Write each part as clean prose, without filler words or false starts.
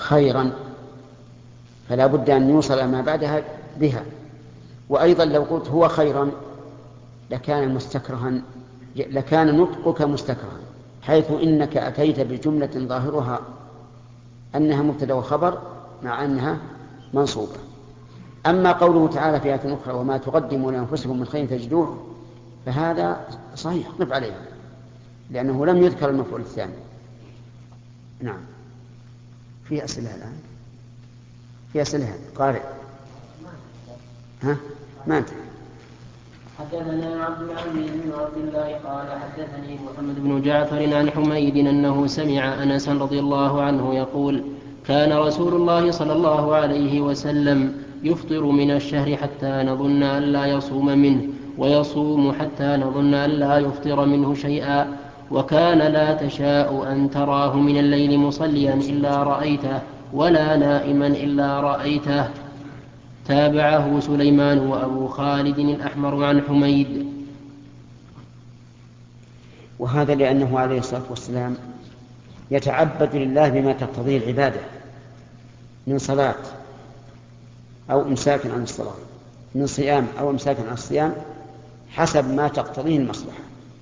خيرا، فلا بد أن يوصل ما بعدها بها. وأيضا لو قلت هو خيرا لكان نطقك مستكرها، حيث إنك أتيت بجملة ظاهرها أنها مبتدأ وخبر مع أنها منصوبة. أما قوله تعالى في آية أخرى وما تقدموا لأنفسكم من خير تجدوه، فهذا صحيح قف عليه، لأنه لم يذكر المفعول الثاني. نعم. في أسئلة الآن؟ في أسئلة قارئ؟ ها؟ ما أنت؟ حدثنا عبد العزيز بن عبد الله قال حدثني محمد بن جعفر عن حميد أنه سمع أنسا رضي الله عنه يقول كان رسول الله صلى الله عليه وسلم يفطر من الشهر حتى نظن أن لا يصوم منه، ويصوم حتى نظن أن لا يفطر منه شيئا، وكان لا تشاء أن تراه من الليل مصليا إلا رأيته، ولا نائما إلا رأيته. تابعه سليمان وأبو خالد الأحمر عن حميد. وهذا لأنه عليه الصلاة والسلام يتعبد لله بما تقتضيه العبادة من صلاة أو إمساك عن الصلاة، من صيام أو إمساك عن الصيام، حسب ما تقتضيه المصلحة.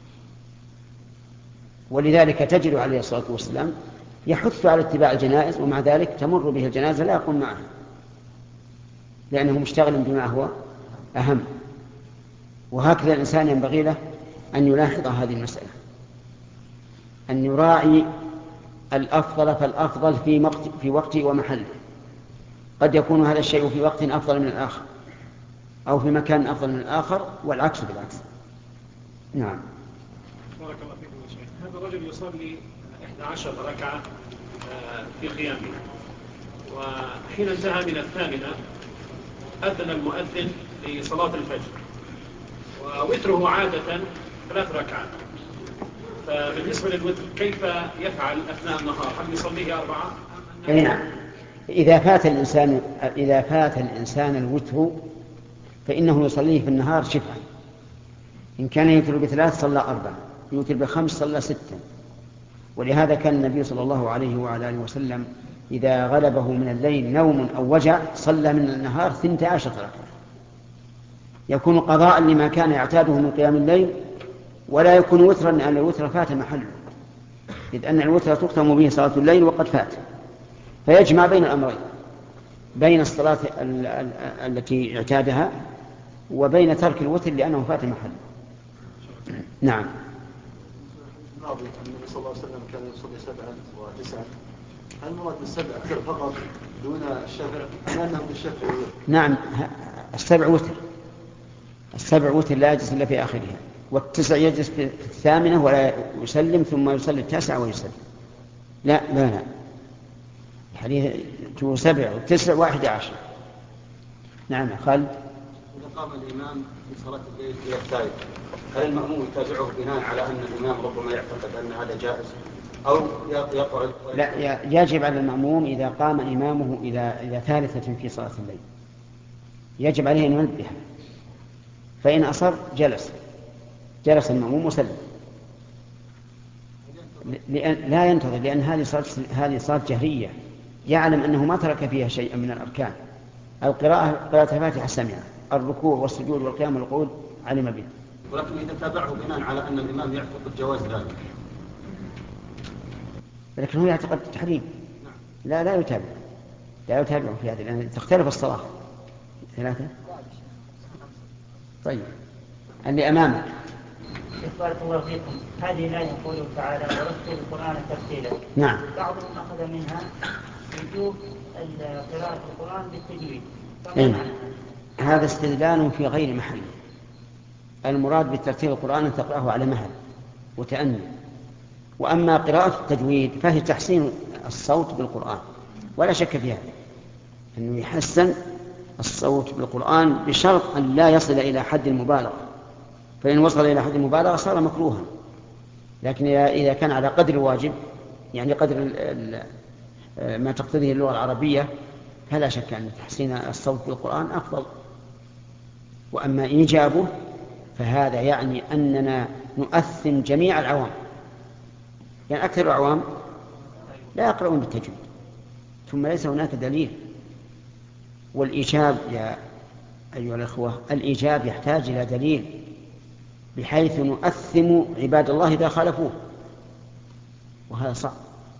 ولذلك تجد عليه الصلاة والسلام يحث على اتباع الجنائز، ومع ذلك تمر به الجنازة لا يقوم معها، لأنه مشتغل بما هو أهم. وهكذا الإنسان ينبغي له أن يلاحظ هذه المسألة، أن يراعي الأفضل فالأفضل في وقته ومحله. قد يكون هذا الشيء في وقت أفضل من الآخر، أو في مكان أفضل من الآخر، والعكس بالعكس. نعم. بارك الله فيكم يا شيخ. هذا الرجل يصلي 11 ركعة في قيامه، وحين انتهى من الثامنة أذن المؤذن لصلاة الفجر، ووتره عادة 3 ركعات. فبالنسبة للوتر كيف يفعل أثناء النهار؟ هل يصليه 4؟ نعم. إذا فات الإنسان الوتر فإنه يصليه في النهار شفعا. إن كان يوتر ب3 صلى 4، يوتر ب5 صلى 6. ولهذا كان النبي صلى الله عليه وعلى آله وسلم إذا غلبه من الليل نوم أو وجع صلى من النهار 12 ركعة، يكون قضاء لما كان يعتاده من قيام الليل، ولا يكون وترا لأن الوتر فات محله، إذ أن الوتر تختم به صلاة الليل وقد فات. فيجمع بين الأمرين، بين الصلاة التي اعتادها وبين ترك الوتر لأنه فات محله. نعم. النبي صلى الله عليه وسلم كان يصلي 7 و9، هل المراد بالسبع فقط دون الشفع أم أنه بالشفع؟ نعم، السبع وتر لا يجلس إلا في آخرها، وال9 يجلس في 8 ولا يسلم، ثم يصلي 9 ويسلم. لا الحديث 7 و9 و11. نعم يا خالد. إذا قام الإمام في صلاة الليل يبتعد، هل المأموم يتابعه بناء على أن الإمام ربما يعتقد أن هذا جائز أو يقعد؟ لا، يجب على المأموم إذا قام إمامه إلى ثالثة في صلاة الليل يجب عليه أن ينبه، فإن أصر جلس المأموم وسلم. لا ينتظر، لأن هذه صلاة جهرية، يعلم أنه ما ترك فيها شيئا من الأركان. قراءة الفاتحة سمع، الركوع والسجود والقيام والقعود علم به. ولكن إذا تابعه بناء على أن الإمام يعتقد جواز ذلك، لكن هو يعتقد التحريم، لا يتابع في هذا، لأن تختلف الصلاة 3. طيب، اللي أمامك. بارك الله فيكم. هذه الآية قوله تعالى ورتل القرآن ترتيلا. نعم. بعضهم أخذ منها وجوب قراءة القرآن بالتجويد. هذا استدلال في غير محل. المراد بالترتيل القرآن أن تقرأه على مهل وتأني. وأما قراءة التجويد فهي تحسين الصوت بالقرآن، ولا شك فيها أنه يحسن الصوت بالقرآن بشرط أن لا يصل إلى حد المبالغة، فإن وصل إلى حد المبالغة صار مكروها. لكن إذا كان على قدر الواجب، يعني قدر ما تقتضيه اللغة العربية، فلا شك أن تحسين الصوت بالقرآن أفضل. وأما إيجابه فهذا يعني أننا نؤثم جميع العوام، يعني أكثر العوام لا يقرؤون بالتجويد، ثم ليس هناك دليل. والإيجاب يا أيها الأخوة، الإيجاب يحتاج إلى دليل بحيث نؤثم عباد الله إذا خالفوه، وهذا صعب.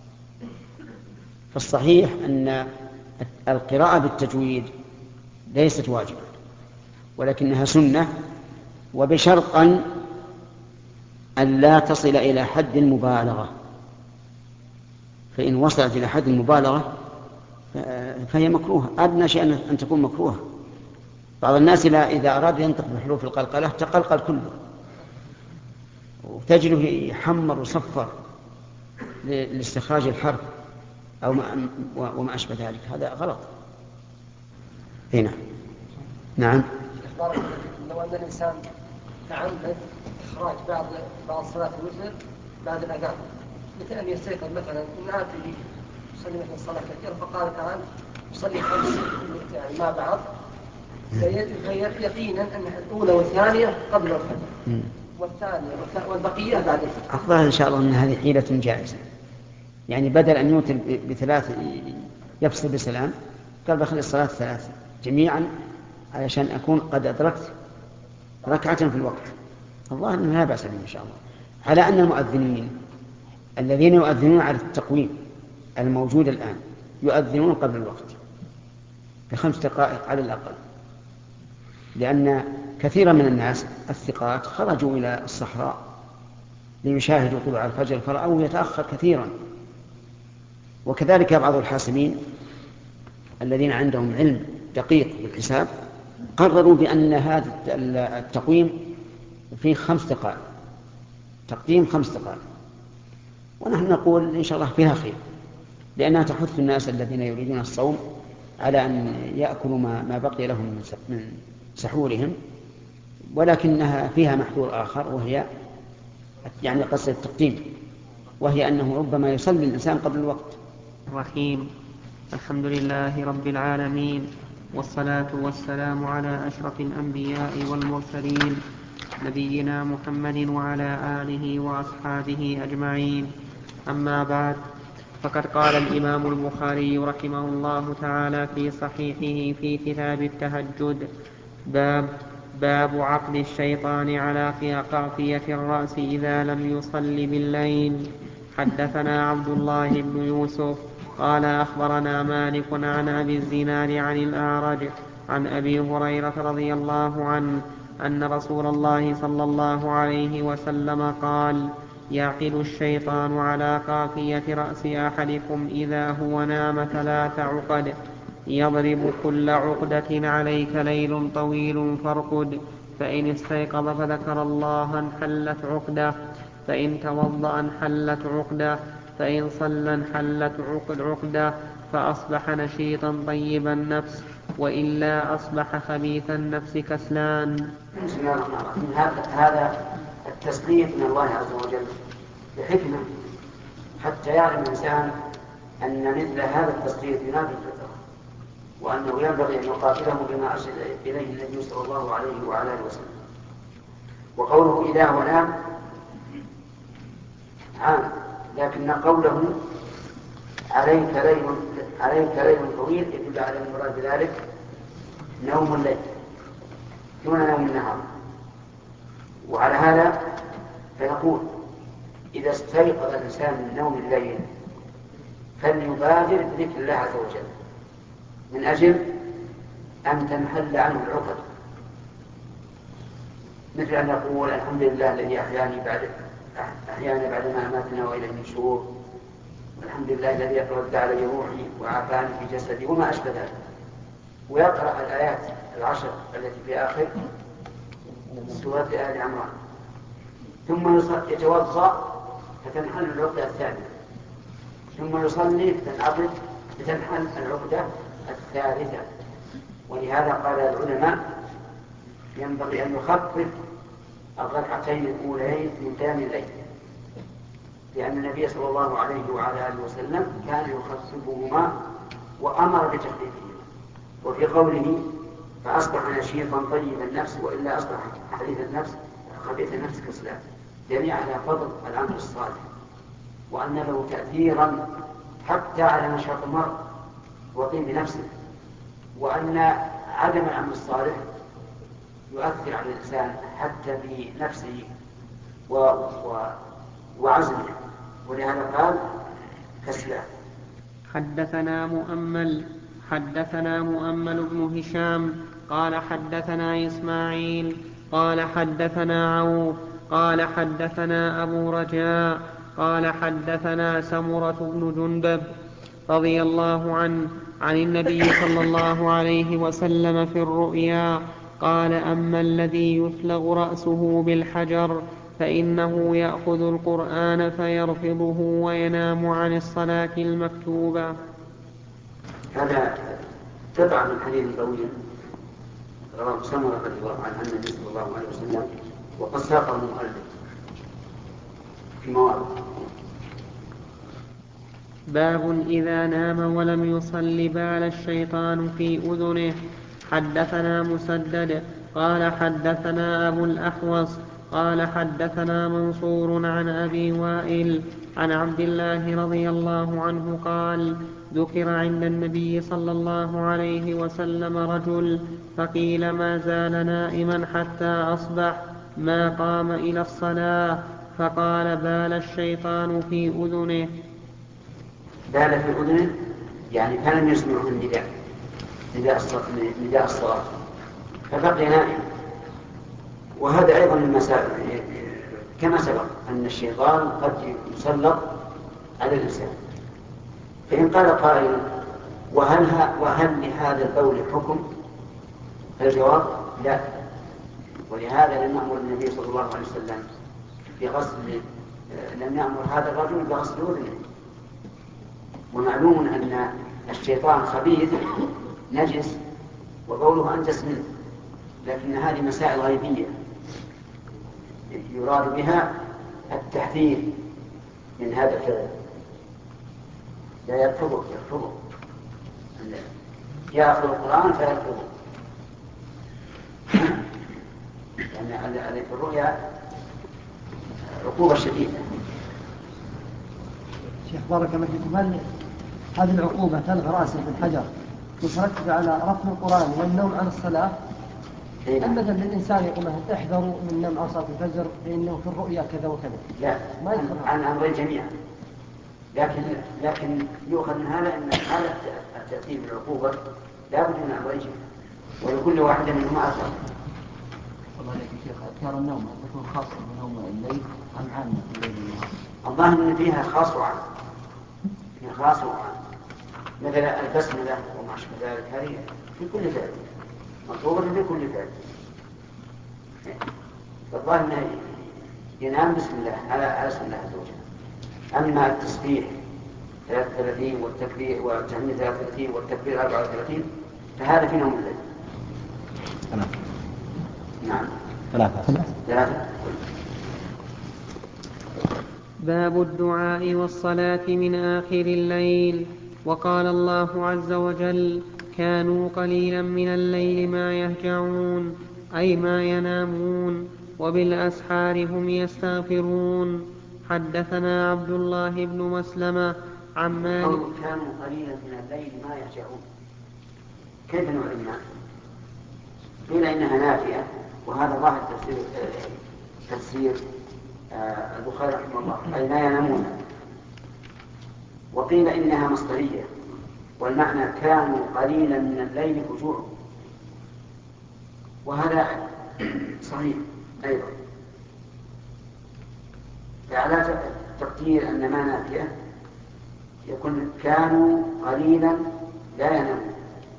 فالصحيح أن القراءة بالتجويد ليست واجبة، ولكنها سنة، وبشرط أن لا تصل إلى حد المبالغة. فإن وصلت إلى حد المبالغة فهي مكروهة، أدنى شيء أن تكون مكروهة. بعض الناس إذا أراد ينطق بحروف القلقلة تقلقل كله، وتجده يحمر وصفر لاستخراج الحرف أو وما أشبه ذلك. هذا غلط. هنا نعم. لو أن الإنسان تعمد إخراج بعض صلاة الوتر بعد الأذان، مثل أن يستيقظ مثلا إن عاد يصلي مثلا صلاة كثيرة فقال الآن يصلي 5 يعني مع بعض، يقينا أن الأولى والثانية قبل الفجر والثانية والبقية بعد الفجر. الظاهر إن شاء الله أن هذه حيلة جائزة، يعني بدل أن يوتر ب3 يفصل بسلام، قال بخلي الصلاة 3 جميعا علشان أكون قد أدركت ركعة في الوقت. الله أنه لا بأس به إن شاء الله. على أن المؤذنين الذين يؤذنون على التقويم الموجود الآن يؤذنون قبل الوقت ب5 دقائق على الأقل، لأن كثيرا من الناس الثقات خرجوا إلى الصحراء ليشاهدوا طلوع الفجر فرأوه يتأخر كثيرا. وكذلك بعض الحاسبين الذين عندهم علم دقيق بالحساب قرروا بأن هذا التقويم فيه 5 دقائق، تقديم 5 دقائق، ونحن نقول إن شاء الله فيها خير، لأنها تحث الناس الذين يريدون الصوم على أن يأكلوا ما بقي لهم من سحورهم، ولكنها فيها محذور آخر، وهي يعني قصة التقديم، وهي أنه ربما يصلي الإنسان قبل الوقت. الرحيم. الحمد لله رب العالمين، والصلاة والسلام على أشرف الأنبياء والمرسلين، نبينا محمد وعلى آله وأصحابه أجمعين. أما بعد، فقد قال الإمام البخاري رحمه الله تعالى في صحيحه في كتاب التهجد: باب عقد الشيطان على قافية الرأس إذا لم يصل بالليل. حدثنا عبد الله بن يوسف قال أخبرنا مالك عن أبي الزناد عن الأعرج عن أبي هريرة رضي الله عنه أن رسول الله صلى الله عليه وسلم قال: يعقد الشيطان على قافية رأس أحدكم إذا هو نام 3 عقد، يضرب كل عقدة عليك ليل طويل فارقد، فإن استيقظ فذكر الله انحلت عقدة، فإن توضأ انحلت عقدة، فإن صلى انحلت عقدة، فأصبح نشيطا طيب النفس، وإلا أصبح خبيث النفس كسلان. بسم الله الرحمن الرحيم. هذا التسليط من الله عز وجل بحكمة حتى يعلم الإنسان أن مثل هذا التسليط ينافي الفطرة، وأنه ينبغي أن يقاتله بما أرشد إليه النبي صلى الله عليه وعلى آله وسلم. وقوله إذا هو نام عام، لكن قوله عليك ليل طويل يدل على المراد بذلك نوم الليل دون نوم النهار. وعلى هذا فنقول إذا استيقظ الإنسان من نوم الليل فليبادر بذكر الله عز وجل من أجل أن تنحل عنه العقد، مثل أن يقول الحمد لله الذي أحيانا بعدما أماتنا وإليه النشور، الحمد لله الذي رد علي روحي وعافاني في جسدي، وما أشبه ذلك، ويقرأ الآيات 10 التي في آخر سورة آل عمران، ثم يتوضأ فتنحل العقدة الثانية، ثم يصلي فتنحل العقدة الثالثة. ولهذا قال العلماء ينبغي أن يخفف الركعتين الأولين من قيام الليل، لأن النبي صلى الله عليه وعلى آله وسلم كان يخففهما وأمر بتخفيفهما. وفي قوله فأصبح نشيطا طيب النفس وإلا أصبح حديث النفس خبيث النفس كسلان، دليل على فضل العمل الصالح وأن له تأثيرا حتى على نشاط المرء وقيم بنفسه، وأن عدم العمل الصالح يؤثر على الإنسان حتى بنفسه وعزمه، ولهذا قال كسلا. حدثنا مؤمل بن هشام قال حدثنا إسماعيل قال حدثنا عوف قال حدثنا أبو رجاء قال حدثنا سمرة بن جندب رضي الله عنه عن النبي صلى الله عليه وسلم في الرؤيا قال: أما الذي يثلغ رأسه بالحجر فإنه يأخذ القرآن فيرفضه وينام عن الصلاة المكتوبة. هذا تبع من حديث طويل رواه سمرة رضي الله عنه عن النبي صلى الله عليه وسلم، وقد ساقه المؤلف في مواضع. باب إذا نام ولم يصل بال الشيطان في أذنه. حدثنا مسدد قال حدثنا أبو الأحوص قال حدثنا منصور عن أبي وائل عن عبد الله رضي الله عنه قال: ذكر عند النبي صلى الله عليه وسلم رجل فقيل: ما زال نائما حتى أصبح ما قام إلى الصلاة، فقال: بال الشيطان في أذنه. بال في أذنه يعني كان يسمع نداء الصلاة فبقي نائم. وهذا أيضا من مسائل كما سبق أن الشيطان قد يسلط على الإنسان. فإن قال قائل: وهل لهذا البول حكم؟ الجواب: لا. ولهذا لم يأمر النبي صلى الله عليه وسلم بغسل، لم يأمر هذا الرجل بغسل أذنه. ومعلوم أن الشيطان خبيث نجس وبوله أنجس منه، لكن هذه مسائل غيبية يراد بها التحذير من هذا الفعل. لا يرفضه يأخذ القرآن فيرفضه، يعني في الرؤيا عقوبة شديدة. شيخ بارك الله فيكم، هل هذه العقوبة تلغى رأسه بالحجر مترتبة على رفض القرآن والنوم عن الصلاة؟ أما مثلا الإنسان يقول له: احذروا من النوم عن صلاة الفجر فإنه في الرؤيا كذا وكذا. لا، عن أمرين جميعا. لكن يؤخذ من هذا أن هذا التأثير بالعقوبة لا بد من أمرين جميعا، ولكل واحدة منهما أثر. والله عليك يا شيخ، أذكار النوم هل تكون خاصة بنوم الليل أم عامة في الليل والنهار؟ الظاهر أن فيها خاص وعام، مثل البسملة وما أشبه ذلك، هذه في كل فعل مطلوبة في كل فعل. فالظاهر أنه ينام بسم الله على اسم الله عز وجل. أما التسبيح 33 والتكبير والتهميد 33 والتكبير 34 فهذا في نوم الليل. نعم، ثلاثة. باب الدعاء والصلاة من آخر الليل. وقال الله عز وجل: كانوا قليلا من الليل ما يهجعون، أي ما ينامون، وبالأسحار هم يستغفرون. حدثنا عبد الله بن مسلمة عن مالك. كانوا قليلا من الليل ما يهجعون، كيف نعلمها؟ قيل إنها نافية، وهذا ظاهر تفسير البخاري رحمه الله، أي ما ينامون. وقيل إنها مصدرية، والمعنى كانوا قليلا من الليل هجوعهم، وهذا صحيح أيضا. فعلى تقدير أن ما نافية يكون كانوا قليلا لا ينامون،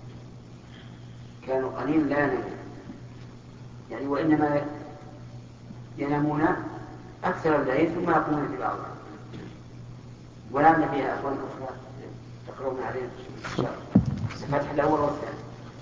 يعني وإنما ينامون أكثر الليل ثم يقومون في بعضها. ولعل فيها أخوان أخرى تقرؤون عليهم الفتح الأول والثاني.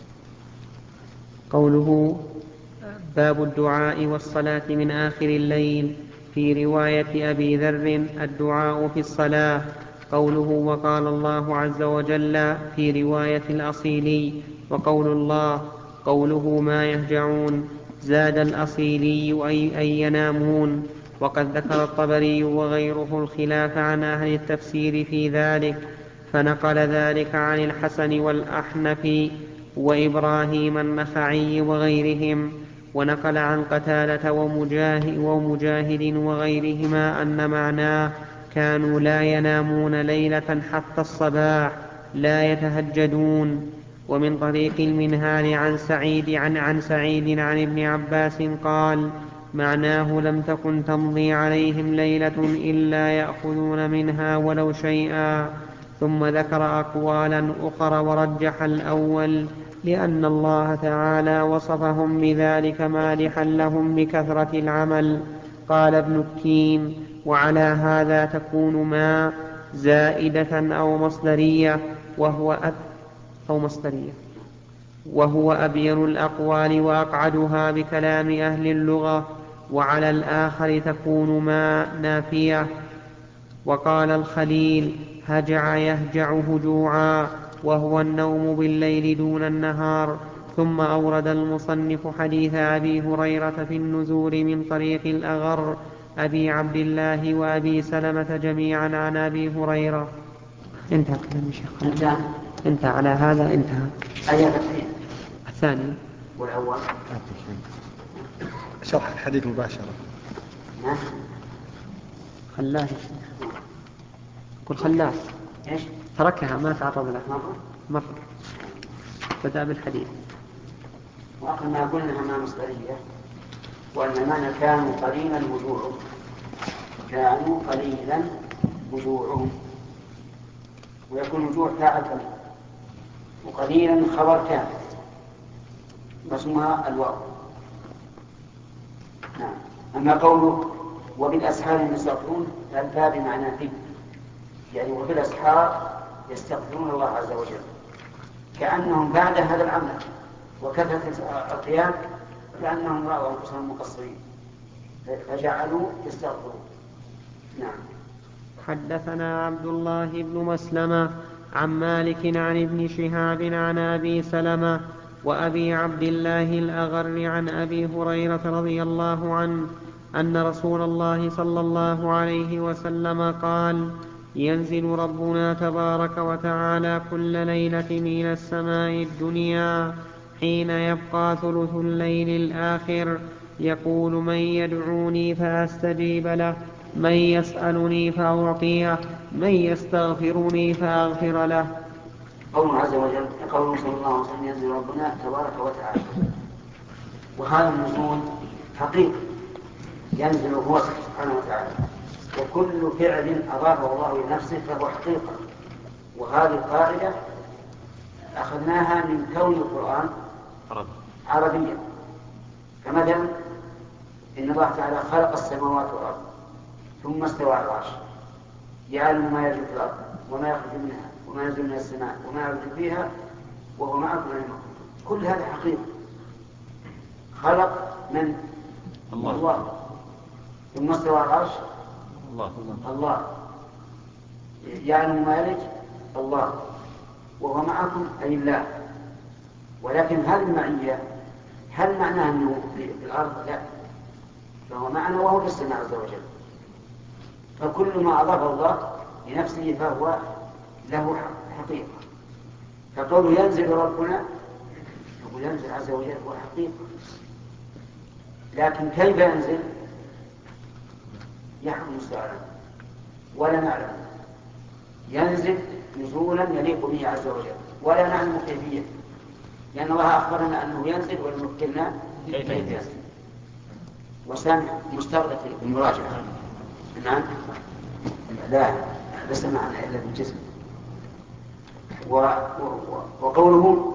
قوله: باب الدعاء والصلاة من آخر الليل. في رواية أبي ذر: الدعاء في الصلاة. قوله: وقال الله عز وجل. في رواية الأصيلي. وقول الله قوله: ما يهجعون. زاد الأصيلي أي ينامون. وقد ذكر الطبري وغيره الخلاف عن أهل التفسير في ذلك، فنقل ذلك عن الحسن والأحنف وإبراهيم النخعي وغيرهم، ونقل عن قتادة ومجاهد وغيرهما أن معناه كانوا لا ينامون ليلة حتى الصباح لا يتهجدون. ومن طريق المنهال عن سعيد عن ابن عباس قال معناه لم تكن تمضي عليهم ليلة إلا يأخذون منها ولو شيئا. ثم ذكر أقوالا أخرى ورجح الأول لأن الله تعالى وصفهم بذلك مادحا لهم بكثرة العمل. قال ابن التين وعلى هذا تكون ما زائدة أو مصدرية وهو أبين الأقوال وأقعدها بكلام أهل اللغة. وعلى الآخر تكون ما نافية. وقال الخليل هجع يهجع هجوعا وهو النوم بالليل دون النهار. ثم أورد المصنف حديث أبي هريرة في النزول من طريق الأغر أبي عبد الله وأبي سلمة جميعا عن أبي هريرة. انتهى كلام الشيخ. انتهى على هذا انتهى. الثاني والأول شرح الحديث مباشرة. خلاه قل خلاه ايش؟ تركها ما تعرض له مرة بدأ بالحديث. وآخر ما قلنا ما مصدرية وأن معنى كانوا قليلا وجوعهم ويكون وجوع فاعل قليل وقليلا خبر كان واسمها الواو. نعم. أما قوله وبالأسحار يستغفرون فالباب بمعنى فيه يعني وبالأسحار يستغفرون الله عز وجل كأنهم بعد هذا العمل وكثرة القيام كأنهم رأوا أنفسهم مقصرين فجعلوا يستغفرون. نعم. حدثنا عبد الله بن مسلمة عن مالك عن ابن شهاب عن أبي سلمة وأبي عبد الله الأغر عن أبي هريرة رضي الله عنه أن رسول الله صلى الله عليه وسلم قال ينزل ربنا تبارك وتعالى كل ليلة إلى السماء الدنيا حين يبقى ثلث الليل الآخر يقول من يدعوني فأستجيب له من يسألني فأعطيه من يستغفرني فأغفر له. قوله عز وجل قوله صلى الله عليه وسلم ينزل ربنا تبارك وتعالى وهذا النزول حقيقي ينزل هو سبحانه وتعالى وكل فعل أضافه الله لنفسه فهو حقيقة. وهذه القاعدة أخذناها من كون القرآن عربيا. فمثلا إن الله تعالى خلق السماوات والأرض ثم استوى على العرش يعلم ما يجري في الأرض وما يخرج منها وما ينزل من السماء وما يعرج فيها وهو معكم أينما كنتم. كل هذا حقيقة. خلق من الله ثم استوى على العرش الله يعلم ما يلج الله وهو معكم أي الله. ولكن هذه المعية هل معناه أنه في الأرض؟ لا، فهو معنا وهو في السماء عز وجل. فكل ما أضافه الله لنفسه فهو له حقيقة. فقوله ينزل ربنا يقول ينزل عز وجل هو حقيقة. لكن كيف ينزل يحكم مستعلا ولا نعلم. ينزل نزولا يليق به عز وجل ولا نعلم كيفية لأن الله أخبرنا أنه ينزل ولم يذكرنا كيف ينزل. وسامع مستغرق المراجعة. نعم لا ليس معنا إلا بالجسم. وقوله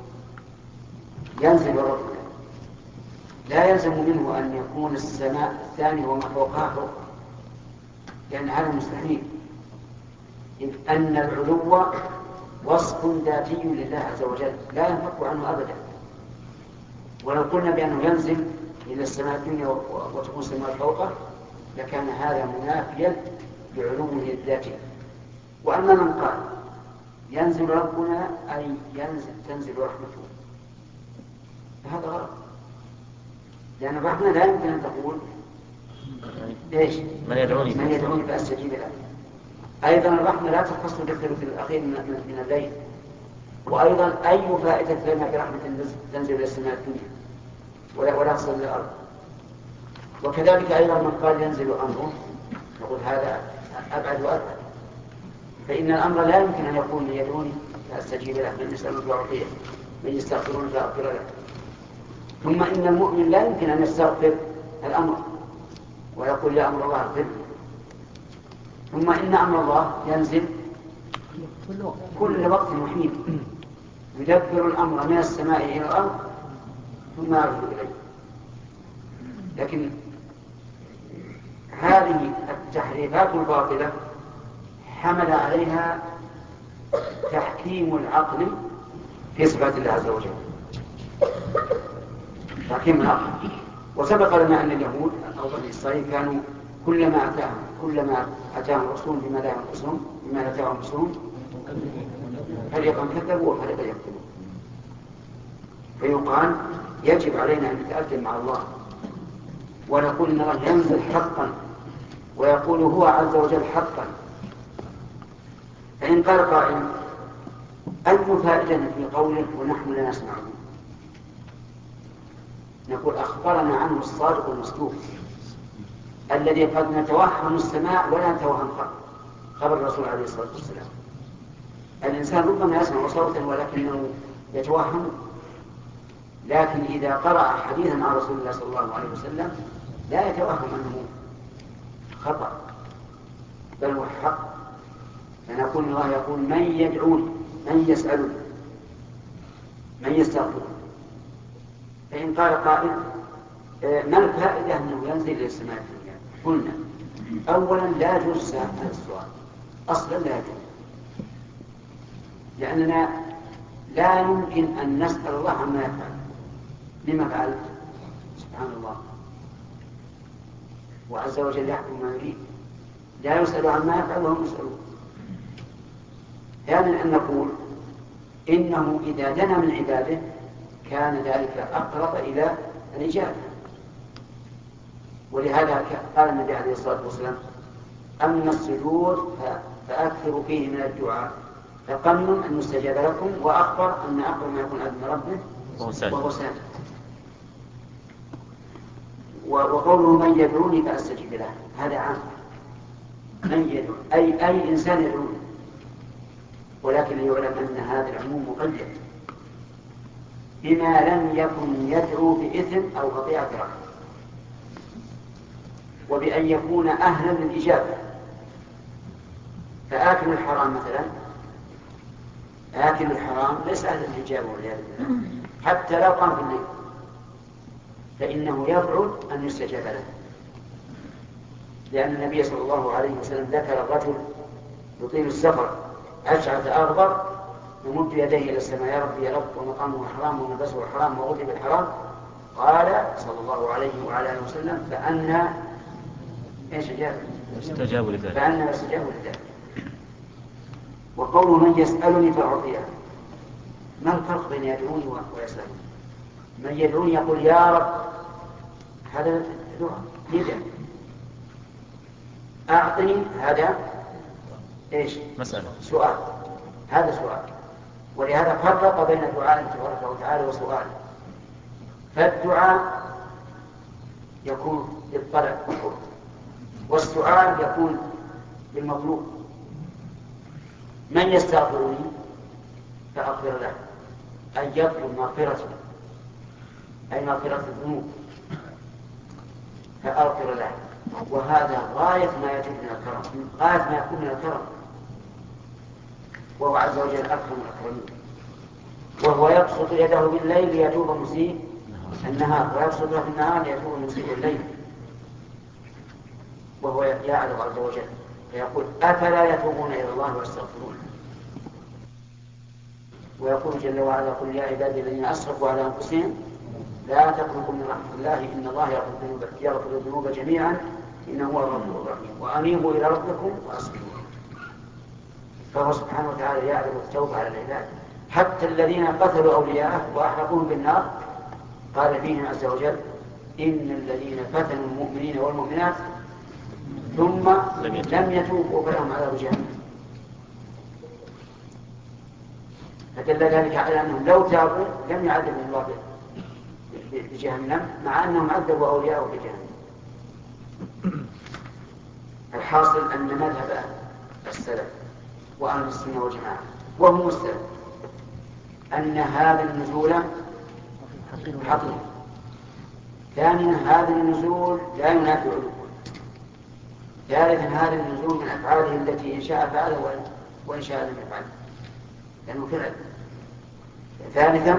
ينزل ربنا لا يلزم منه أن يكون السماء الثانية وما فوقها فوق لأن هذا مستحيل. إذ أن العلو وصف ذاتي لله عز وجل لا ينفك عنه أبدا. ولو قلنا بأنه ينزل إلى السماء الدنيا وتكون السماء فوقه لكان هذا منافيا لعلوه الذاتي. وأما من قال ينزل ربنا أي تنزل رحمته فهذا غلط. لأن الرحمة لا يمكن أن تقول إيش من يدعوني فأستجيب له أيضا الرحمة لا تخص بالثلث الأخير من الليل. وأيضا أي فائدة لنا برحمة تنزل إلى السماء الدنيا ولا تصل إلى الأرض. وكذلك أيضا من قال ينزل أمره نقول هذا أبعد وأبعد، فإن الأمر لا يمكن أن يكون يدعوني فأستجيب له، من يسأل فأعطيه، من يستغفرون فأغفر له. ثم إن المؤمن لا يمكن أن يستغفر الأمر ويقول يا أمر الله اغفر. ثم إن أمر الله ينزل كل وقت وحين، يدبر الأمر من السماء إلى الأرض ثم يرجع إليه. لكن هذه التحريفات الباطلة حمل عليها تحكيم العقل في صفات الله عز وجل، تحكيم العقل. وسبق لنا أن اليهود أو بني إسرائيل كانوا كلما أتاهم رسول بما لا ينفسهم فريقا كذبوا وفريقا يكذبون. فيقال يجب علينا أن نتأدب مع الله ونقول إن الله ينزل حقا ويقول هو عز وجل حقا. فإن قال قائل أي فائدة في قوله ونحن لا نسمعه، نقول أخبرنا عنه الصادق المصدوق الذي قد نتوهم السماع ولا نتوهم خبر الرسول عليه الصلاة والسلام. الإنسان ربما يسمع صوتا ولكنه يتوهم، لكن إذا قرأ حديثا عن رسول الله صلى الله عليه وسلم لا يتوهم أنه خطأ بل هو حق. فنقول الله يقول من يدعوني، من يسألني، من يستغفرني. فإن قال قائل ما الفائدة أنه ينزل إلى السماء الدنيا؟ قلنا أولا لا يجوز هذا السؤال أصلا، لا يجوز، لأننا لا يمكن أن نسأل الله عما يفعل. لما فعل؟ سبحان الله، وعز وجل يحكم ما يريد، لا يسأل عما يفعل وهم يسألون. ثانيا أن نقول إنه إذا دنا من عباده كان ذلك أقرب إلى الإجابة. ولهذا قال النبي عليه الصلاة والسلام أما السجود فأكثروا فيه من الدعاء فقمن أن يستجاب لكم، وأخبر أن أقرب ما يكون عبد ربه وهو ساجد. وقوله من يدعوني فأستجيب له هذا عام، من يدعو أي إنسان يدعوني، ولكن يعلم أن هذا العموم مقيد بما لم يكن يدعو بإثم أو قطيعة رحم، وبأن يكون أهلا للإجابة. فآكل الحرام مثلا، آكل الحرام ليس أهلا للإجابة والعياذ بالله، حتى لو قام بالليل فإنه يبعد أن يستجاب له، لأن النبي صلى الله عليه وسلم ذكر الرجل يطيل السفر أشعث أغبر يمد يديه إلى السماء يا رب يا رب ومقامه حرام وملبسه حرام وغذي بالحرام، قال صلى الله عليه وعلى آله وسلم فأنى استجابوا لذلك، فأنى استجابوا لذلك. وقوله من يسألني فأعطيه، ما الفرق بين يدعوني ويسألني؟ من يدعوني يقول يا رب، هذا دعاء نداء، أعطني هذا إيش؟ مسألة، سؤال، هذا سؤال. ولهذا فرق بين دعاء تبارك وتعالى وسؤال. فالدعاء يكون بالطلب والسؤال يكون بالمطلوب. من يستغفرني فأغفر له، أن يطلب مغفرته أي مغفرة الذنوب فأغفر له، وهذا غاية ما يجب من الكرم، غاية ما يكون من الكرم، وهو عز وجل أكرم الأكرمين. وهو يبسط يده بالليل ليتوب مسيء النهار، ويبسطها في النهار ليتوب مسيء الليل، وهو يعلم عز وجل فيقول أفلا يتوبون إلى الله ويستغفرون. ويقول جل وعلا قل يا عبادي الذين أسرفوا على أنفسهم لا تقنطوا من رحمة الله إن الله يغفر الذنوب جميعا إنه هو الغفور الرحيم وأنيبوا إلى ربكم وأسلموا. فهو سبحانه وتعالى يعلم التوبة على العباد، حتى الذين قتلوا أولياءه وأحرقوهم بالنار قال فيهم عز وجل إن الذين فتنوا المؤمنين والمؤمنات ثم لم يتوبوا فلهم عذاب جهنم فدل ذلك على أنهم لو تابوا لم يعذبهم الله بجهنم، مع أنهم عذبوا أولياءه بجهنم. الحاصل أن مذهب السلف وأهل السنة والجماعة وهم السلف أن هذا النزول حقيقي. ثانيا هذا النزول لا ينافي علوه. ثالثا هذا النزول من أفعاله التي إن شاء فعله وإن شاء لم يفعله، لأنه فعل. ثالثا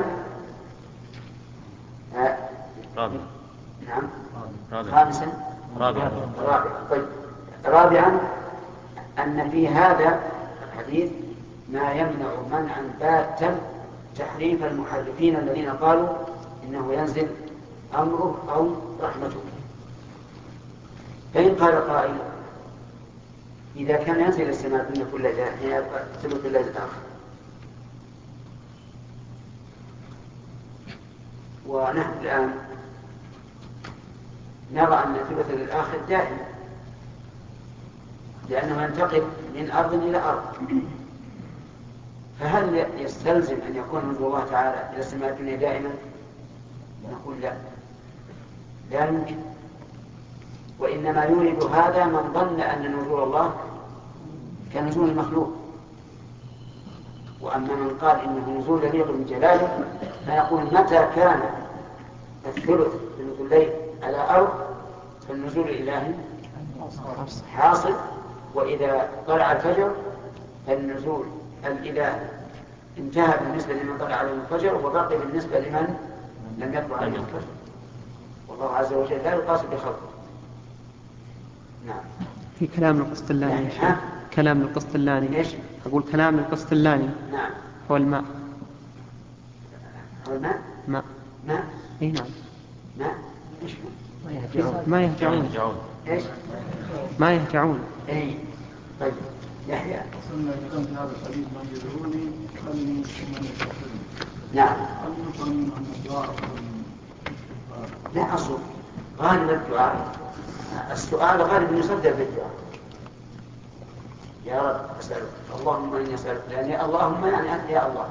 نعم. خامسا طيب. رابعا أن في هذا الحديث ما يمنع منعا باتا تحريف المحرفين الذين قالوا إنه ينزل أمره أو رحمته. فإن قال قائل إذا كان ينزل السماء الدنيا كل ليلة حين ثلث الليل الآخر، ونحن الآن نرى أن ثلث الآخر دائم لأنه ينتقل من أرض إلى أرض، فهل يستلزم أن يكون نزول الله تعالى إلى السماء الدنيا دائما؟ نقول لا يمكن. وإنما يريد هذا من ظن أن نزول الله كنزول المخلوق. وأما من قال إنه نزول يليق بجلاله فيقول متى كان الثلث ثلث الليل على أرض فالنزول الإلهي حاصل، وإذا طلع الفجر فالنزول الإلهي انتهى بالنسبة لمن طلع عليه الفجر وبقي بالنسبة لمن لم يطلع عليه الفجر. والله عز وجل لا يقاس بخلقه. نعم. في كلام القسطلاني كلام القسطلاني ايش؟ أقول كلام القسطلاني. نعم. هو الماء. هو الماء؟ ماء. اي نعم. ماء. ايش؟ ما يهجعون. ايش؟ ما يهجعون. اي. طيب يحيى. أصلنا إذا كان في هذا الحديث من يدعوني خلني من يستغفرني. نعم. هل يفهم أن الدعاء لا أصل غالب الدعاء السؤال غالب يصدر بالدعاء. يا رب أسألك اللهم إني أسألك، يعني اللهم يعني أنت يا الله.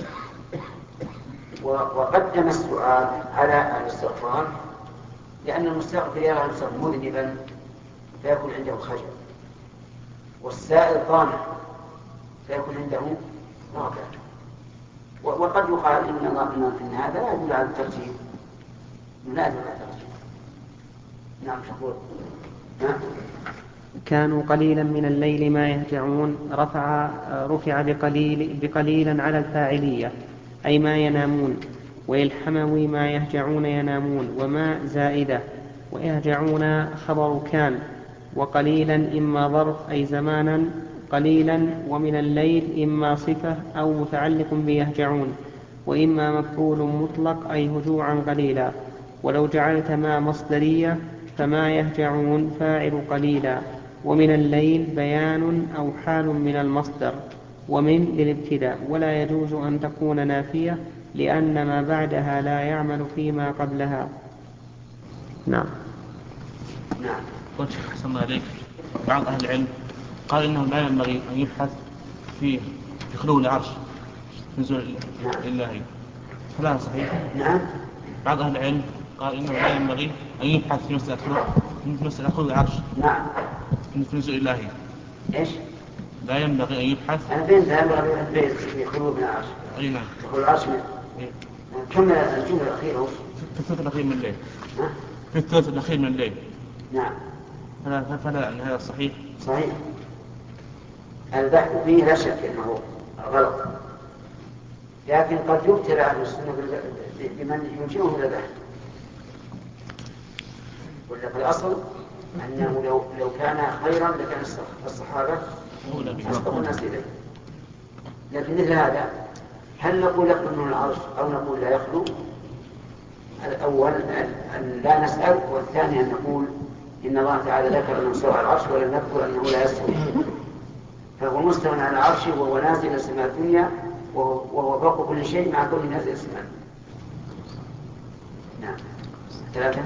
وقدم السؤال على الاستغفار لأن المستغفر يرى نفسه مذنبا فيكون عنده خجل، والسائل طامع فيكون عنده رغبة. وقد يقال إن هذا لا يدل على الترتيب، لا يدل على الترتيب. نعم شكور. كانوا قليلا من الليل ما يهجعون. رفع بقليلا على الفاعلية أي ما ينامون، ويلحموي ما يهجعون ينامون، وما زائدة، ويهجعون خبر كان، وقليلا إما ظرف أي زمانا قليلا، ومن الليل إما صفة أو متعلق بيهجعون، وإما مفعول مطلق أي هجوعا قليلا. ولو جعلت ما مصدرية فما يهجعون فاعل قليلا، ومن الليل بيان أو حال من المصدر، ومن للابتداء، ولا يجوز أن تكون نافية لأن ما بعدها لا يعمل فيما قبلها. نعم. نعم. قلت شيخ حسن الله عليك، بعض أهل العلم قال إنه لا ينبغي أن يبحث في خلو العرش نزول الإلهي، فلا صحيح؟ نعم. بعض أهل العلم قال إنه لا ينبغي أن يبحث في مسألة خلو العرش. نعم. في نزول الإلهي. إيش؟ لا ينبغي أن يبحث. فين لا ينبغي في خلو من العرش؟ أي نعم. خلو العرش كم الجملة الأخيرة؟ في الثلث الأخير من الليل. في الثلث الأخير من الليل. نعم. فلا أن هذا صحيح. صحيح. البحث فيه لا شك أنه غلط، لكن قد يبتلى أهل السنة بمن يلجئهم إلى البحث. ولا في الأصل أنه لو كان خيرا لكان الصحابة أسبق الناس إليه. لكن مثل هذا هل نقول يخلو من العرش أو نقول لا يخلو؟ الأول أن لا نسأل، والثاني أن نقول إن الله تعالى ذكر أنه استوى على العرش ولم نذكر أنه لا يستوي، فهو مستوى على العرش وهو نازل السماء الدنيا وهو فوق كل شيء مع كل نازل السماء. نعم. 3.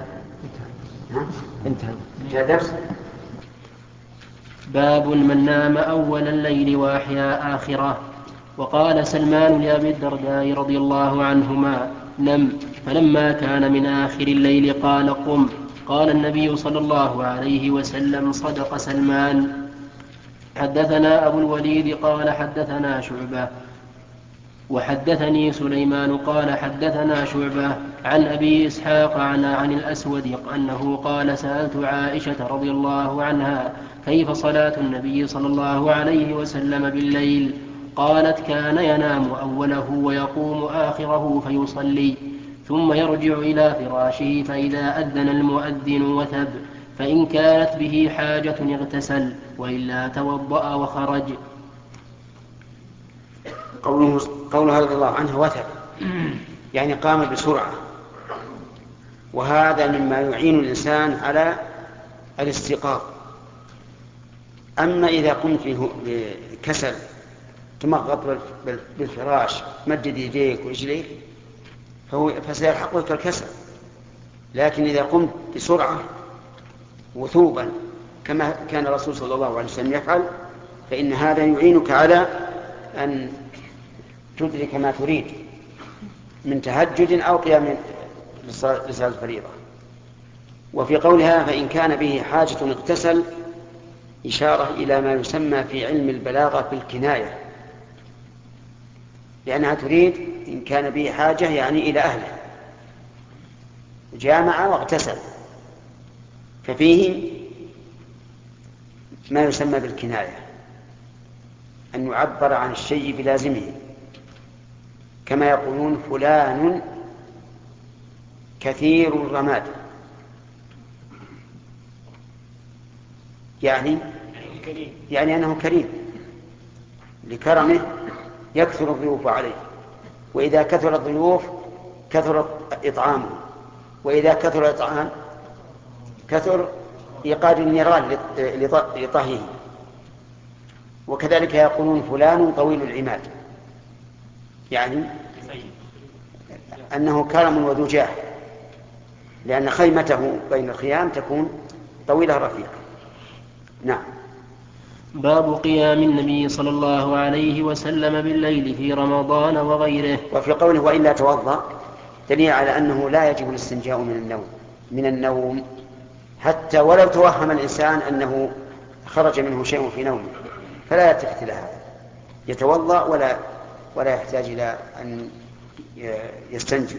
انتهى درس. باب من نام أول الليل وأحيا آخره. وقال سلمان لأبي الدرداء رضي الله عنهما: نم. فلما كان من آخر الليل قال: قم. قال النبي صلى الله عليه وسلم: صدق سلمان. حدثنا أبو الوليد قال حدثنا شعبة وحدثني سليمان قال حدثنا شعبة عن أبي إسحاق عن الأسود أنه قال: سألت عائشة رضي الله عنها: كيف صلاة النبي صلى الله عليه وسلم بالليل؟ قالت: كان ينام أوله ويقوم آخره فيصلي، ثم يرجع إلى فراشه فإذا أذن المؤذن وثب، فإن كانت به حاجة اغتسل، وإلا توضأ وخرج. قوله رضي الله عنه وثب يعني قام بسرعة، وهذا مما يعين الإنسان على الاستيقاظ. أما إذا قمت بكسل تمغط بالفراش مدد يديك ورجليك فسيلحقك الكسل، لكن إذا قمت بسرعة وثوبا كما كان الرسول صلى الله عليه وسلم يفعل فإن هذا يعينك على أن تدرك ما تريد من تهجد أو قيام لصلاة الفريضة. وفي قولها فإن كان به حاجة اغتسل إشارة إلى ما يسمى في علم البلاغة بالكناية، لأنها تريد إن كان به حاجة يعني إلى أهله، جامع واغتسل، ففيه ما يسمى بالكناية، أن يعبر عن الشيء بلازمه، كما يقولون فلان كثير الرماد، يعني أنه كريم، لكرمه يكثر الضيوف عليه، وإذا كثر الضيوف كثر إطعامه، وإذا كثر الإطعام كثر إيقاد النيران لطهيه. وكذلك يقولون فلان طويل العماد، يعني أنه كرم وذو جاه، لأن خيمته بين الخيام تكون طويلة رفيعة. نعم. باب قيام النبي صلى الله عليه وسلم بالليل في رمضان وغيره. وفي قوله وإلا توضأ دليل على أنه لا يجب الاستنجاء من النوم حتى ولو توهم الإنسان أنه خرج منه شيء في نومه فلا يلتفت إلى هذا، يتوضأ ولا يحتاج إلى أن يستنجي.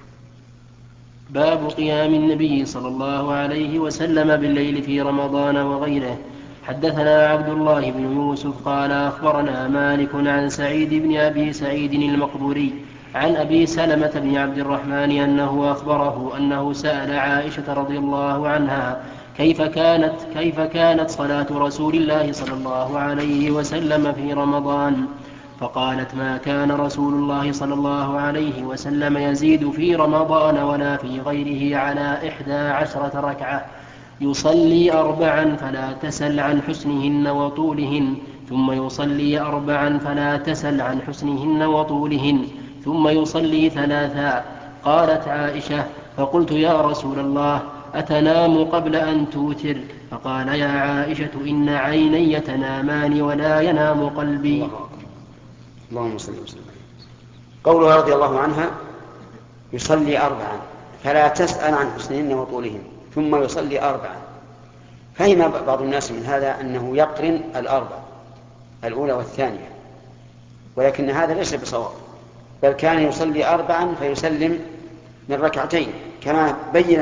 باب قيام النبي صلى الله عليه وسلم بالليل في رمضان وغيره. حدثنا عبد الله بن يوسف قال أخبرنا مالك عن سعيد بن أبي سعيد المقبوري عن أبي سلمة بن عبد الرحمن أنه أخبره أنه سأل عائشة رضي الله عنها كيف كانت صلاة رسول الله صلى الله عليه وسلم في رمضان، فقالت: ما كان رسول الله صلى الله عليه وسلم يزيد في رمضان ولا في غيره على 11 ركعة، يصلي 4 فلا تسل عن حسنهن وطولهن، ثم يصلي 4 فلا تسل عن حسنهن وطولهن، ثم يصلي 3. قالت عائشة: فقلت يا رسول الله أتنام قبل أن توتر؟ فقال: يا عائشة إن عيني تنامان ولا ينام قلبي. اللهم صل وسلم. قولها رضي الله عنها يصلي 4 فلا تسأل عن حسنهن وطولهن ثم يصلي 4، فهم بعض الناس من هذا أنه يقرن 4 الأولى والثانية، ولكن هذا ليس بصواب، بل كان يصلي 4 فيسلم من 2 كما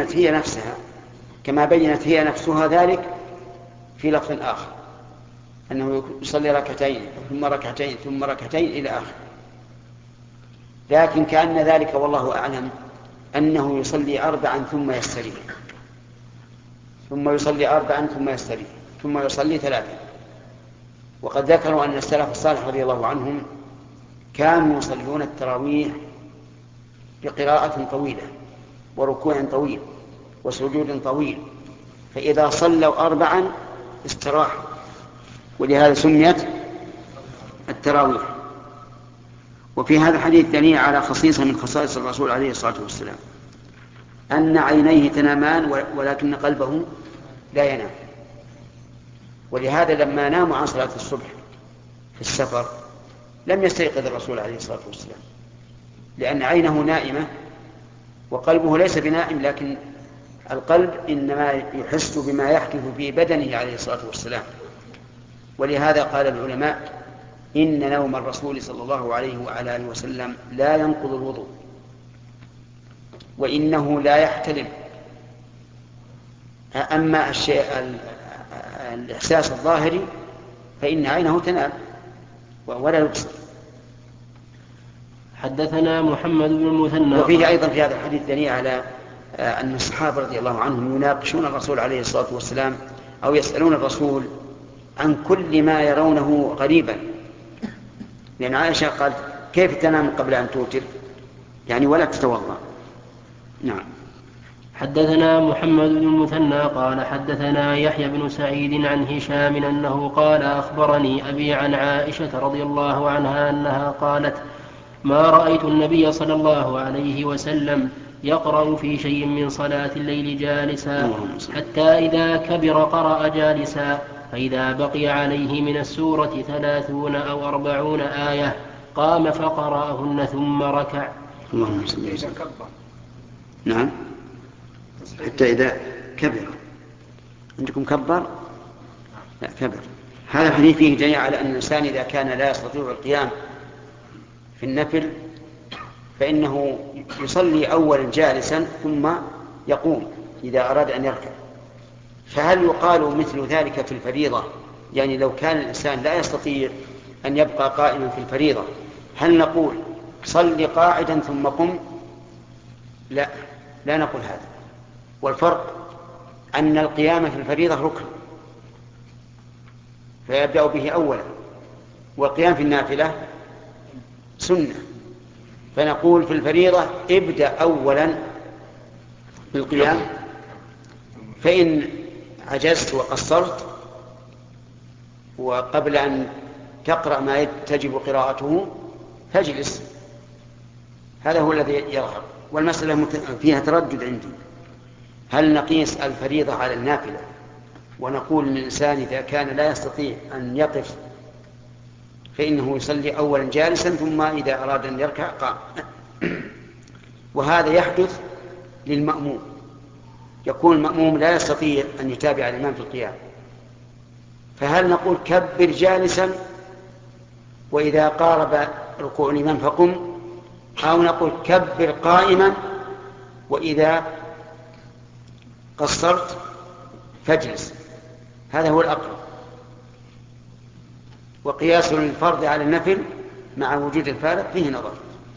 بينت هي نفسها ذلك في لفظ آخر، أنه يصلي 2 ثم 2 ثم 2 إلى آخر. لكن كأن ذلك والله أعلم أنه يصلي 4 ثم يستريح، ثم يصلي 4 ثم يستريح، ثم يصلي 3. وقد ذكروا أن السلف الصالح رضي الله عنهم كانوا يصلون التراويح بقراءة طويلة وركوع طويل وسجود طويل، فإذا صلوا 4 استراحوا، ولهذا سميت التراويح. وفي هذا الحديث دليل على خصيصة من خصائص الرسول عليه الصلاة والسلام، أن عينيه تنامان ولكن قلبه لا ينام. ولهذا لما ناموا عن صلاة الصبح في السفر لم يستيقظ الرسول عليه الصلاة والسلام، لأن عينه نائمة وقلبه ليس بنائم، لكن القلب إنما يحس بما يحدث في بدنه عليه الصلاة والسلام. ولهذا قال العلماء إن نوم الرسول صلى الله عليه وعلى آله وسلم لا ينقض الوضوء، وإنه لا يحتلم. أما الإحساس الظاهري فإن عينه تنام ولا يبصر. حدثنا محمد بن المثنى. وفيه أيضا في هذا الحديث دليل على أن الصحابة رضي الله عنهم يناقشون الرسول عليه الصلاة والسلام أو يسألون الرسول عن كل ما يرونه غريبا، لأن عائشة قالت كيف تنام قبل أن توتر، يعني ولا تتوضأ. نعم. حدثنا محمد بن المثنى قال حدثنا يحيى بن سعيد عن هشام أنه قال أخبرني أبي عن عائشة رضي الله عنها أنها قالت ما رأيت النبي صلى الله عليه وسلم يقرأ في شيء من صلاة الليل جالسا حتى إذا كبر قرأ جالسا، فإذا بقي عليه من السورة 30 أو 40 آية قام فقرأهن ثم ركع. اللهم صل وسلم. نعم، حتى إذا كبر. عندكم كبر؟ لا، كبر. هذا الحديث فيه دليل على أن الإنسان إذا كان لا يستطيع القيام في النفل فإنه يصلي أولا جالسا ثم يقوم إذا أراد أن يركع. فهل يقال مثل ذلك في الفريضة؟ يعني لو كان الإنسان لا يستطيع أن يبقى قائما في الفريضة هل نقول صل قاعدا ثم قم؟ لا نقول هذا. والفرق أن القيام في الفريضة ركن فيبدأ به أولا، والقيام في النافلة سنة، فنقول في الفريضة ابدأ أولا بالقيام، فإن عجزت وقصرت وقبل أن تقرأ ما تجب قراءته فاجلس. هذا هو الذي يظهر. والمسألة فيها تردد عندي، هل نقيس الفريضة على النافلة ونقول ان الإنسان إذا كان لا يستطيع أن يقف فإنه يصلي أولا جالسا ثم إذا أراد أن يركع قام، وهذا يحدث للمأموم. يكون المأموم لا يستطيع أن يتابع الإمام في القيام، فهل نقول كبر جالسا وإذا قارب ركوع الإمام فقم، أو نقول كبر قائما وإذا قصرت فاجلس؟ هذا هو الأقرب. وقياس الفرض على النفل مع وجود الفارق فيه نظر.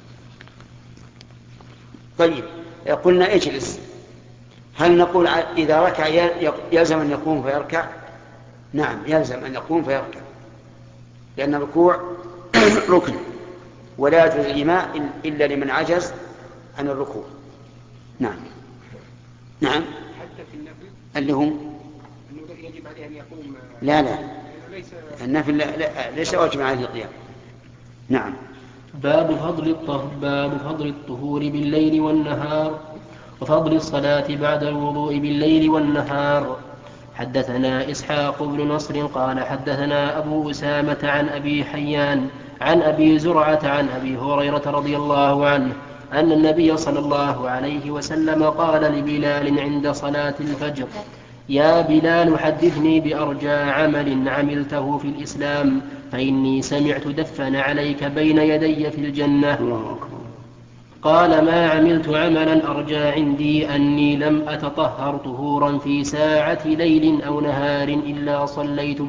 طيب، قلنا اجلس، هل نقول إذا ركع يلزم أن يقوم فيركع؟ نعم، يلزم أن يقوم فيركع، لأن الركوع ركن ولا يجوز الإيماء إلا لمن عجز عن الركوع. نعم. حتى في النفل اللي هم أنه يجب عليه أن يقوم. لا النفل ليس واجب عليه القيام. نعم. باب فضل الطهور بالليل والنهار وفضل الصلاة بعد الوضوء بالليل والنهار. حدثنا إسحاق بن نصر قال حدثنا أبو أسامة عن أبي حيان عن أبي زرعة عن أبي هريرة رضي الله عنه أن النبي صلى الله عليه وسلم قال لبلال عند صلاة الفجر: يا بلال حدثني بأرجى عمل عملته في الإسلام فإني سمعت دفن عليك بين يدي في الجنة. قال: ما عملت عملا أرجى عندي أني لم أتطهر طهورا في ساعة ليل أو نهار إلا صليت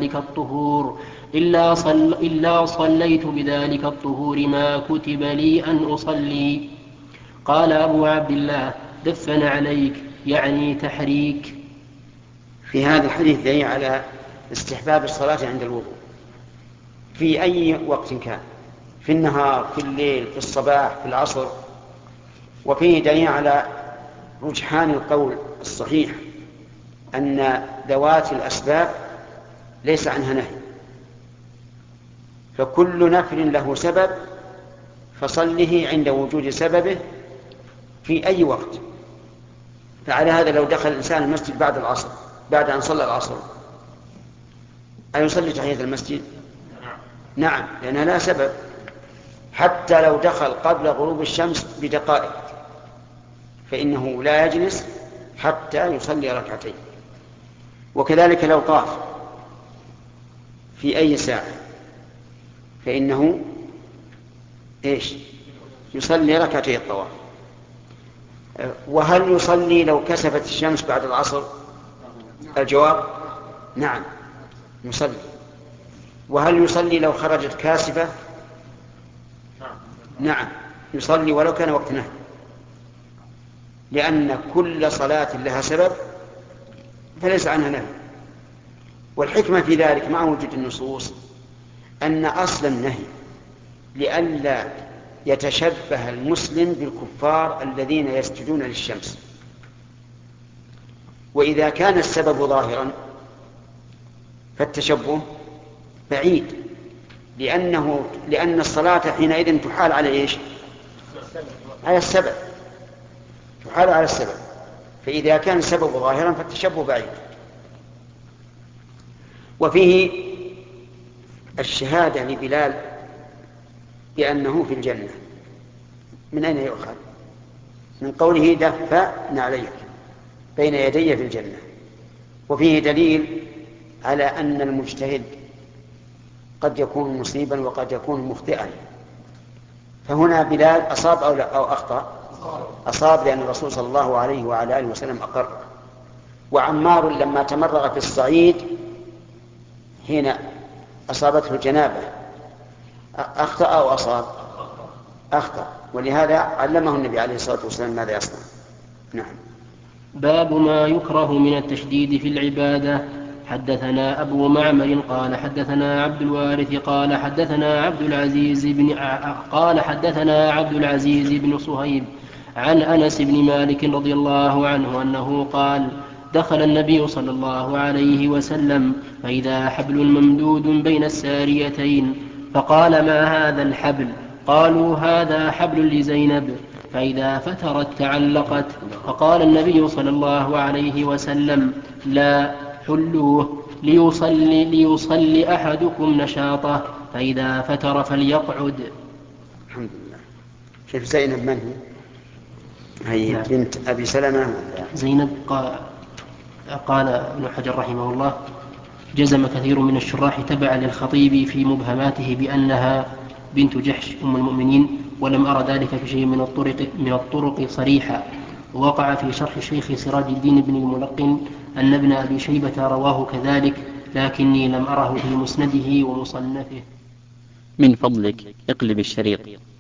بذلك الطهور ما كتب لي أن أصلي. قال أبو عبد الله: دفن عليك يعني تحريك. في هذا الحديث دليل على استحباب الصلاة عند الوضوء في أي وقت كان، في النهار، في الليل، في الصباح، في العصر. وفيه دليل على رجحان القول الصحيح أن ذوات الأسباب ليس عنها نهي، فكل نفل له سبب فصله عند وجود سببه في أي وقت. فعلى هذا لو دخل الإنسان المسجد بعد العصر بعد أن صلى العصر أيصلي تحية المسجد؟ نعم، لأنها لا سبب، حتى لو دخل قبل غروب الشمس بدقائق فإنه لا يجلس حتى يصلي ركعتين. وكذلك لو طاف في أي ساعة فإنه يصلي ركعتي الطواف. وهل يصلي لو كسفت الشمس بعد العصر؟ الجواب نعم يصلي. وهل يصلي لو خرجت كاسفة؟ نعم يصلي ولو كان وقت نهي، لأن كل صلاة لها سبب فليس عنها نهي. والحكمة في ذلك مع وجود النصوص أن أصل النهي لئلا يتشبه المسلم بالكفار الذين يسجدون للشمس. وإذا كان السبب ظاهرا فالتشبه بعيد، لأن الصلاة حينئذ تحال على إيش؟ على السبب، تحال على السبب. فإذا كان السبب ظاهرا فالتشبه بعيد. وفيه الشهادة لبلال بأنه في الجنة. من أين يؤخذ؟ من قوله دف نعليك بين يدي في الجنة. وفيه دليل على أن المجتهد قد يكون مصيبا وقد يكون مخطئا. فهنا بلال أصاب أو أخطأ؟ أصاب، لأن الرسول صلى الله عليه وعلى آله وسلم أقر. وعمار لما تمرغ في الصعيد حين أصابته الجنابة أخطأ أو أصاب؟ أخطأ، ولهذا علمه النبي عليه الصلاة والسلام ماذا يصنع. نعم. باب ما يكره من التشديد في العبادة. حدثنا أبو معمر قال حدثنا عبد الوارث قال حدثنا عبد العزيز بن صهيب عن أنس بن مالك رضي الله عنه أنه قال: دخل النبي صلى الله عليه وسلم فإذا حبل ممدود بين الساريتين، فقال: ما هذا الحبل؟ قالوا: هذا حبل لزينب، فإذا فترت تعلقت. فقال النبي صلى الله عليه وسلم: لا، حلوه ليصلي أحدكم نشاطه، فإذا فتر فليقعد. الحمد لله. كيف زينب من هي؟ بنت أبي سلمة. زينب قال ابن حجر رحمه الله: جزم كثير من الشراح تبعا للخطيب في مبهماته بأنها بنت جحش أم المؤمنين، ولم أرى ذلك في شيء من الطرق صريحا. ووقع في شرح الشيخ سراج الدين بن الملقن أن ابن أبي شيبة رواه كذلك، لكني لم أره في مسنده ومصنفه. من فضلك اقلب الشريط.